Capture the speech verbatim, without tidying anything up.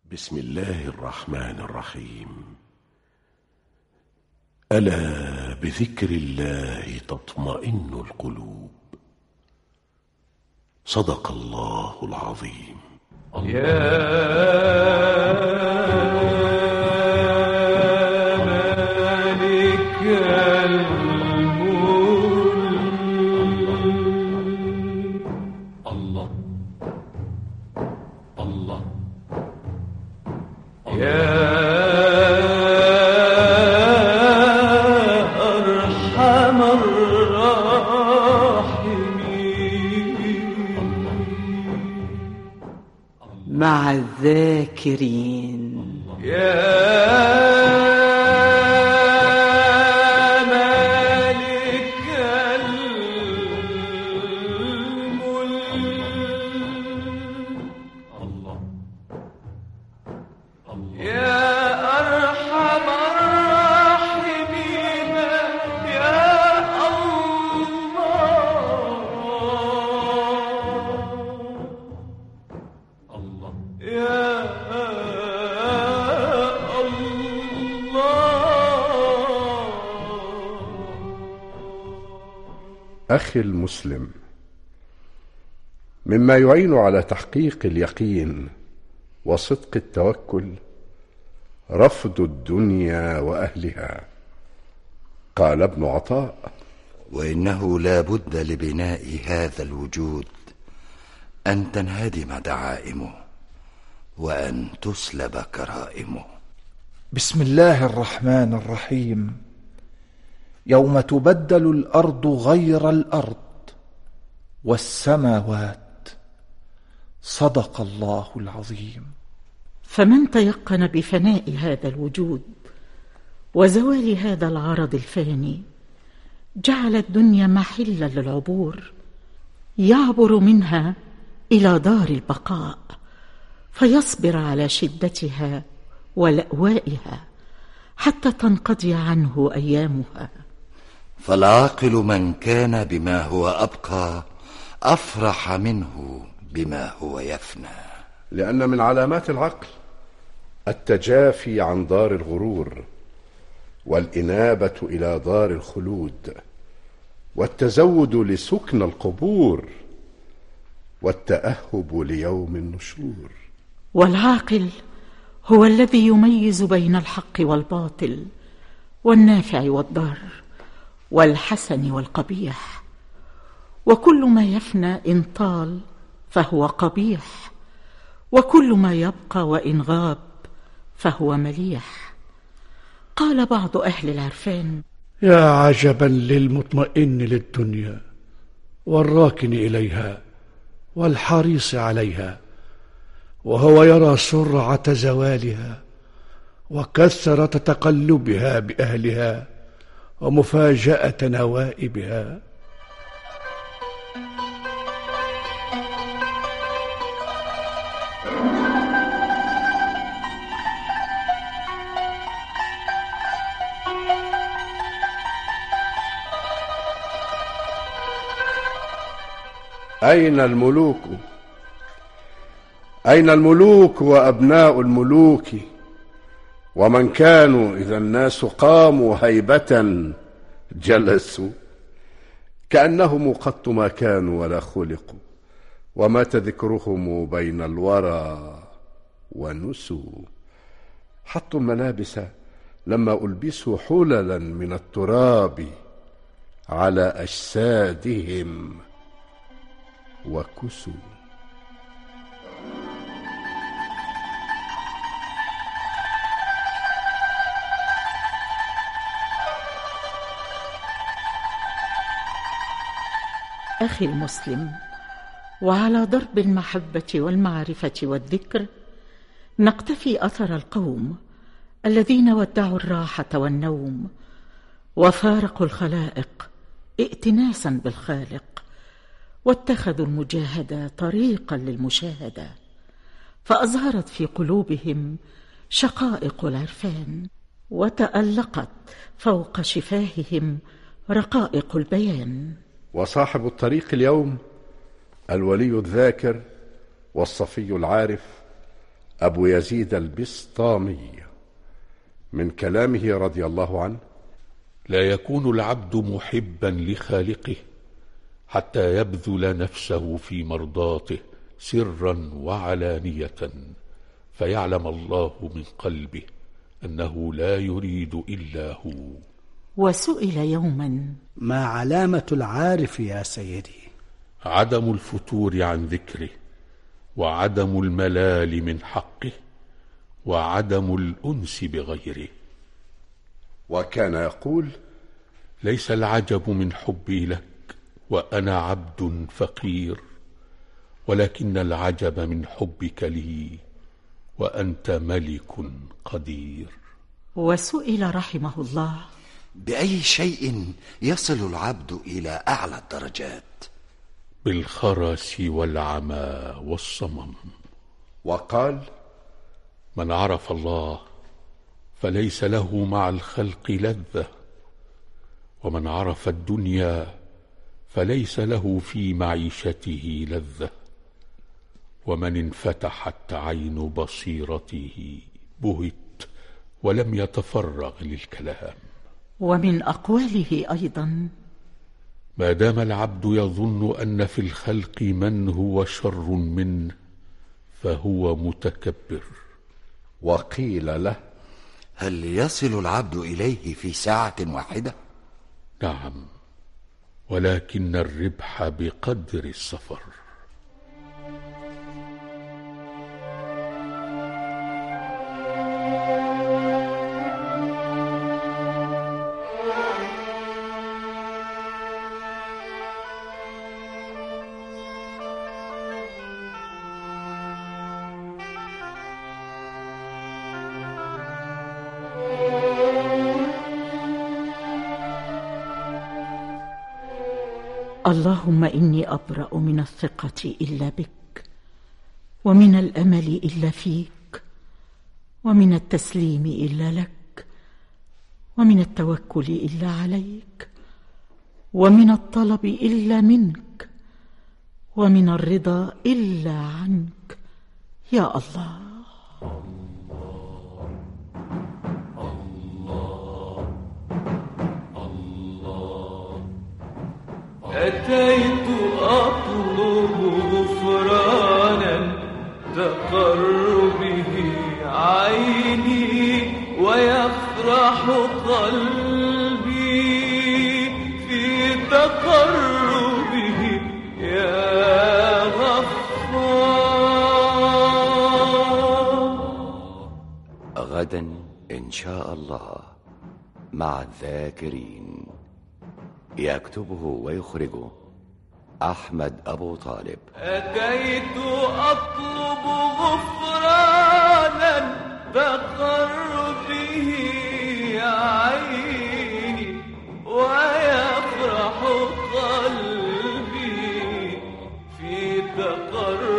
بسم الله الرحمن الرحيم. ألا بذكر الله تطمئن القلوب. صدق الله العظيم. يا مالك الملك. الله الله يا أرحم الراحمين. مع الذاكرين. يا أخي المسلم، مما يعين على تحقيق اليقين وصدق التوكل رفض الدنيا وأهلها. قال ابن عطاء: وإنه لا بد لبناء هذا الوجود أن تنهدم دعائمه وأن تسلب كرائمه. بسم الله الرحمن الرحيم. يوم تبدل الأرض غير الأرض والسماوات. صدق الله العظيم. فمن تيقن بفناء هذا الوجود وزوال هذا العرض الفاني جعل الدنيا محلا للعبور، يعبر منها إلى دار البقاء فيصبر على شدتها ولأوائها حتى تنقضي عنه أيامها. فالعاقل من كان بما هو أبقى أفرح منه بما هو يفنى، لأن من علامات العقل التجافي عن دار الغرور، والإنابة إلى دار الخلود، والتزود لسكن القبور، والتأهب ليوم النشور. والعاقل هو الذي يميز بين الحق والباطل، والنافع والضار، والحسن والقبيح. وكل ما يفنى إن طال فهو قبيح، وكل ما يبقى وإن غاب فهو مليح. قال بعض أهل العرفان: يا عجبا للمطمئن للدنيا والراكن إليها والحريص عليها، وهو يرى سرعة زوالها وكثرة تقلبها بأهلها ومفاجأة نوائبها. أين الملوك؟ أين الملوك وأبناء الملوك؟ ومن كانوا إذا الناس قاموا هيبة جلسوا، كأنهم قط ما كانوا ولا خلقوا، ومات ذكرهم بين الورى ونسوا. حطوا الملابس لما ألبسوا حللا من التراب على أجسادهم وكسوا. أخي المسلم، وعلى ضرب المحبة والمعرفة والذكر نقتفي أثر القوم الذين ودعوا الراحة والنوم وفارقوا الخلائق ائتناسا بالخالق، واتخذوا المجاهدة طريقا للمشاهدة، فأظهرت في قلوبهم شقائق العرفان، وتألقت فوق شفاههم رقائق البيان. وصاحب الطريق اليوم الولي الذاكر والصفي العارف أبو يزيد البسطامي من كلامه رضي الله عنه: لا يكون العبد محبا لخالقه حتى يبذل نفسه في مرضاته سرا وعلانية، فيعلم الله من قلبه أنه لا يريد إلا هو. وسئل يوما: ما علامة العارف يا سيدي؟ عدم الفتور عن ذكره، وعدم الملال من حقه، وعدم الأنس بغيره. وكان يقول: ليس العجب من حبي لك وأنا عبد فقير، ولكن العجب من حبك لي وأنت ملك قدير. وسئل رحمه الله: بأي شيء يصل العبد إلى أعلى الدرجات؟ بالخرس والعمى والصمم. وقال: من عرف الله فليس له مع الخلق لذة، ومن عرف الدنيا فليس له في معيشته لذة، ومن انفتحت عين بصيرته بهت ولم يتفرغ للكلام. ومن أقواله أيضا: ما دام العبد يظن أن في الخلق من هو شر منه فهو متكبر. وقيل له: هل يصل العبد إليه في ساعة واحدة؟ نعم، ولكن الربح بقدر السفر. اللهم إني أبرأ من الثقة إلا بك، ومن الأمل إلا فيك، ومن التسليم إلا لك، ومن التوكل إلا عليك، ومن الطلب إلا منك، ومن الرضا إلا عنك يا الله. أتيت أطلب غفرانا تقر به عيني ويفرح قلبي في تقربه يا غفار. غدا إن شاء الله مع الذاكرين. يكتبه ويخرجه أحمد أبو طالب. أتيت أطلب غفرانا تقر به عيني ويفرح قلبي في تقربه